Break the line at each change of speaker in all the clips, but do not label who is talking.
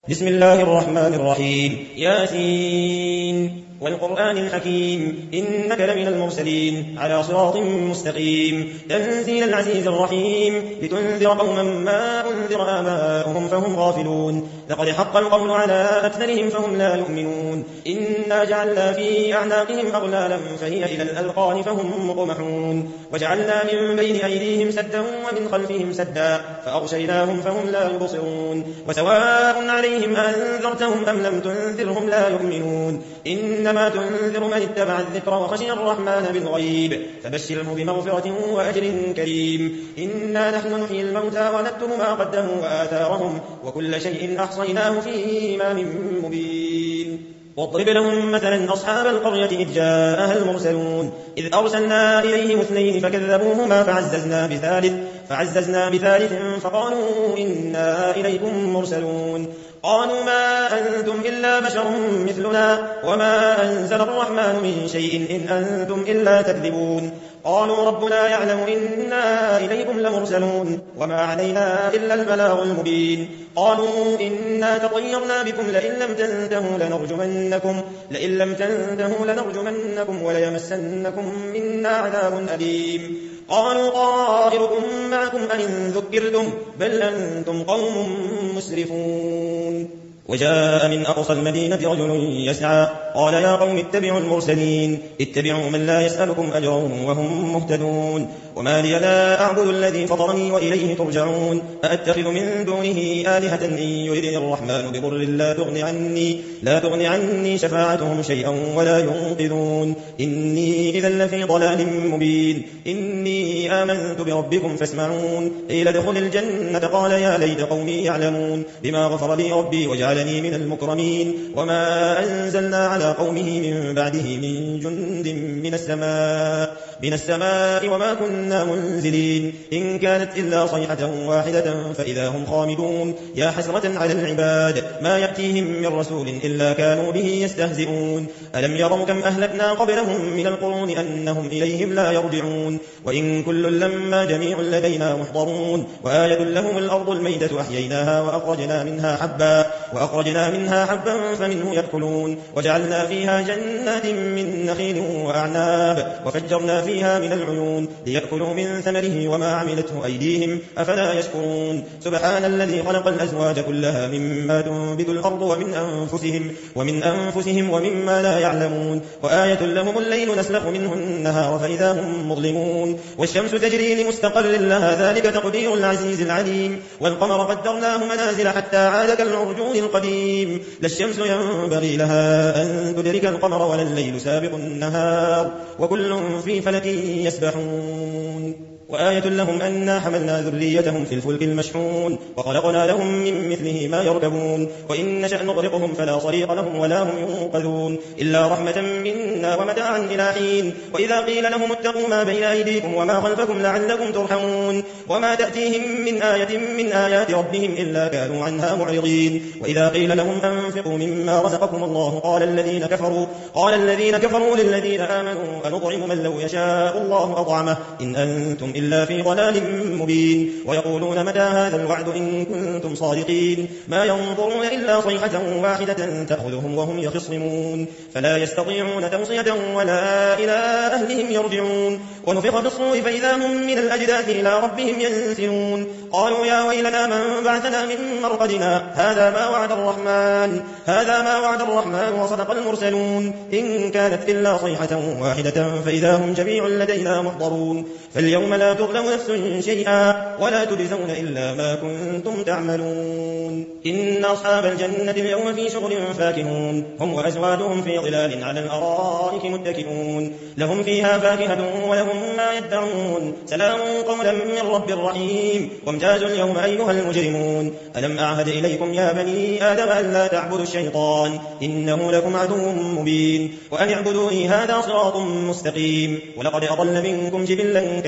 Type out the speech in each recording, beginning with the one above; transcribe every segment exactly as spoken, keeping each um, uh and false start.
بسم الله الرحمن الرحيم. ياسين والقرآن الحكيم إنك لمن المرسلين على صراط مستقيم تنزيل العزيز الرحيم لتنذر قوما ما أنذر آباؤهم فهم غافلون لقد حق القول على أكثرهم فهم لا يؤمنون إنا جعلنا في أعناقهم أغلالا فهي إلى الأذقان فهم مقمحون وجعلنا من بين أيديهم سدا ومن خلفهم سدا فأغشيناهم فهم لا يبصرون وسواء عليهم أنذرتهم أم لم تنذرهم لا يؤمنون إنما تنذر من اتبع الذكر وخشي الرحمن بالغيب فبشره بمغفرة وأجر كريم إنا نحن نحيي الموتى ونكتب ما قدموا وآثارهم وكل شيء أحصيناه في إمام مبين واضرب لهم مثلا أصحاب القرية إذ جاءها المرسلون إذ أرسلنا إليهم اثنين فكذبوهما فعززنا بثالث فعززنا بثالث فقالوا إنا إليكم مرسلون قالوا ما أنتم إلا بشر مثلنا وما أنزل الرحمن من شيء إن أنتم إلا تكذبون قالوا ربنا يعلم إنا إليكم لمرسلون وما علينا إلا البلاغ المبين قالوا إنا تطيرنا بكم لئن لم تنتهوا لنرجمنكم لئن لم تنتهوا لنرجمنكم وليمسنكم منا عذاب أليم قالوا طائركم معكم أئن ذكرتم بل أنتم قوم مسرفون وجاء من أقصى المدينة رجل يسعى قال يا قوم اتبعوا المرسلين اتبعوا من لا يسألكم أجرا وهم مهتدون وما لي لا أعبد الذي فطرني وإليه ترجعون أأتخذ من دونه آلهة إن يردني الرحمن بضر لا تغني عني لا تغني عني شفاعتهم شيئا ولا ينقذون إني إذا لفي ضلال مبين إني آمنت بربكم فاسمعون قيل ادخل الجنة قال يا ليت قومي يعلمون بما غفر لي ربي وجعلني من المكرمين وما أنزلنا على قومه من بعده من جند من السماء من السماء وما كنا منزلين إن كانت إلا صيحة واحدة فإذا هم خامدون يا حسرة على العباد ما يأتيهم من رسول إلا كانوا به يستهزئون ألم يروا كم أهلكنا قبلهم من القرون أنهم إليهم لا يرجعون وإن كل لما جميع لدينا محضرون وآية لهم الأرض الميتة أحييناها وأخرجنا منها حبا وأخرجنا منها حبا فمنه يأكلون وجعلنا فيها جنات من نخيل وأعناب وفجرنا فيها من العيون ليأكلوا من ثمره وما عملته أيديهم أفلا يشكرون سبحان الذي خلق الأزواج كلها مما تنبت الأرض ومن أنفسهم ومن أنفسهم ومما لا يعلمون وآية لهم الليل نسلخ منه النهار فإذا هم مظلمون والشمس تجري لمستقر لها ذلك تقدير العزيز العليم والقمر قدرناه منازل حتى عاد كالعرجون القديم لا الشمس ينبغي لها أن تدرك القمر ولا الليل سابق النهار وكل في فلك يسبحون وآية لهم أنا حملنا ذريتهم في الفلك المشحون وخلقنا لهم من مثله ما يركبون وإن نشأ نغرقهم فلا صريخ لهم ولا هم ينقذون إلا رحمة منا ومتاعا إلى حين وإذا قيل لهم اتقوا ما بين أيديكم وما خلفكم لعلكم ترحمون وما تأتيهم من آية من آيات ربهم إلا كانوا عنها معرضين وإذا قيل لهم أنفقوا مما رزقكم الله قال الذين كفروا قال الذين كفروا للذين آمنوا أنطعم من لو يشاء الله أطعمه إن أنتم إلا في ضلال مبين ويقولون متى هذا الوعد إن كنتم صادقين ما ينظرون إلا صيحة واحدة تأخذهم وهم يخصمون فلا يستطيعون توصية ولا إلى أهلهم يرجعون ونفخ في الصور فإذا هم من الأجداث إلى ربهم ينسلون قالوا يا ويلنا من بعثنا من مرقدنا هذا ما وعد الرحمن هذا ما وعد الرحمن وصدق المرسلون إن كانت إلا صيحة واحدة فإذا هم جميع لدينا محضرون فاليوم لا تظلم نفس شيئا ولا تجزون إلا ما كنتم تعملون إن أصحاب الجنة اليوم في شغل فاكهون هم وأزواجهم في ظلال على الأرائك متكئون لهم فيها فاكهة ولهم ما يدعون سلام قولا من رب رحيم وامتازوا اليوم أيها المجرمون ألم أعهد إليكم يا بني آدم أن لا تعبدوا الشيطان إنه لكم عدو مبين وأن اعبدوني هذا صراط مستقيم ولقد أضل منكم جبلا كثيرا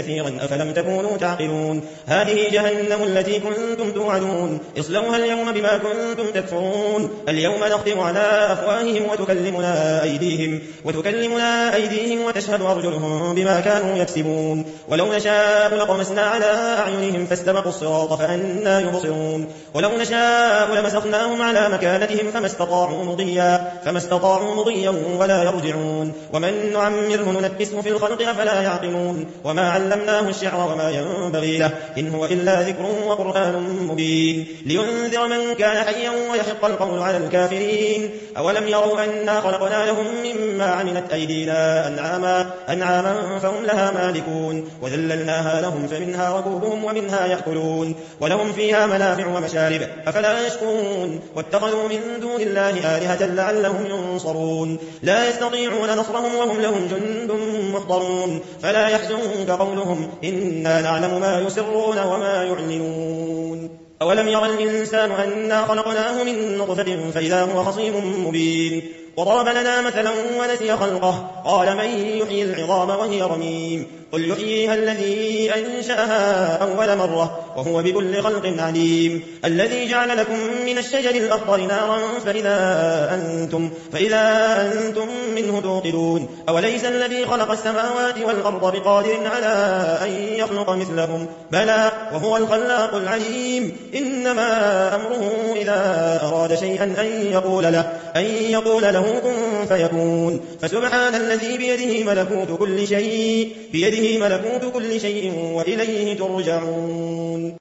أفلم تكونوا تعقلون هذه جهنم التي كنتم توعدون اصلوها اليوم بما كنتم تكفرون اليوم نختم على أفواههم وتكلمنا أيديهم, وتكلمنا أيديهم وتشهد أرجلهم بما كانوا يكسبون ولو نشاء لطمسنا على أعينهم فاستبقوا الصراط فأنى يبصرون ولو نشاء لمسخناهم على مكانتهم فما استطاعوا مضيا, فما استطاعوا مضيا ولا يرجعون ومن نعمره ننكسه في الخلق أفلا يعقلون وما علمناه الشعر وما ينبغي له إن هو إلا ذكر وقرآن مبين لينذر من كان حيا ويحق القول على الكافرين أولم يروا أنا خلقنا لهم مما عملت أيدينا أنعاما, أنعاما فهم لها مالكون وذللناها لهم فمنها ركوبهم ومنها يأكلون ولهم فيها منافع ومشارب أفلا يشكرون واتخذوا من دون الله آلهة لعلهم ينصرون لا يستطيعون نصرهم وهم لهم جند محضرون فلا يحزنك قولهم إنا نعلم ما يسرون وما يعلنون أولم يرى الإنسان أنا خلقناه من نطفة فإذا هو خصيم مبين وضرب لنا مثلا ونسي خلقه قال من يحيي العظام وهي رميم قل يحييها الذي أنشأها أول مرة وهو بكل خلق عليم الذي جعل لكم من الشجر الأخضر نارا فإذا أنتم, فإذا أنتم منه توقدون أوليس الذي خلق السماوات والأرض بقادر على أن يخلق مثلهم بلى وهو الخلاق العليم إنما أمره إذا أراد شيئا أن يقول له, أن يقول له كن فيكون فسبحان الذي بيده ملكوت كل شيء, بيده ملكوت كل شيء وإليه ترجعون.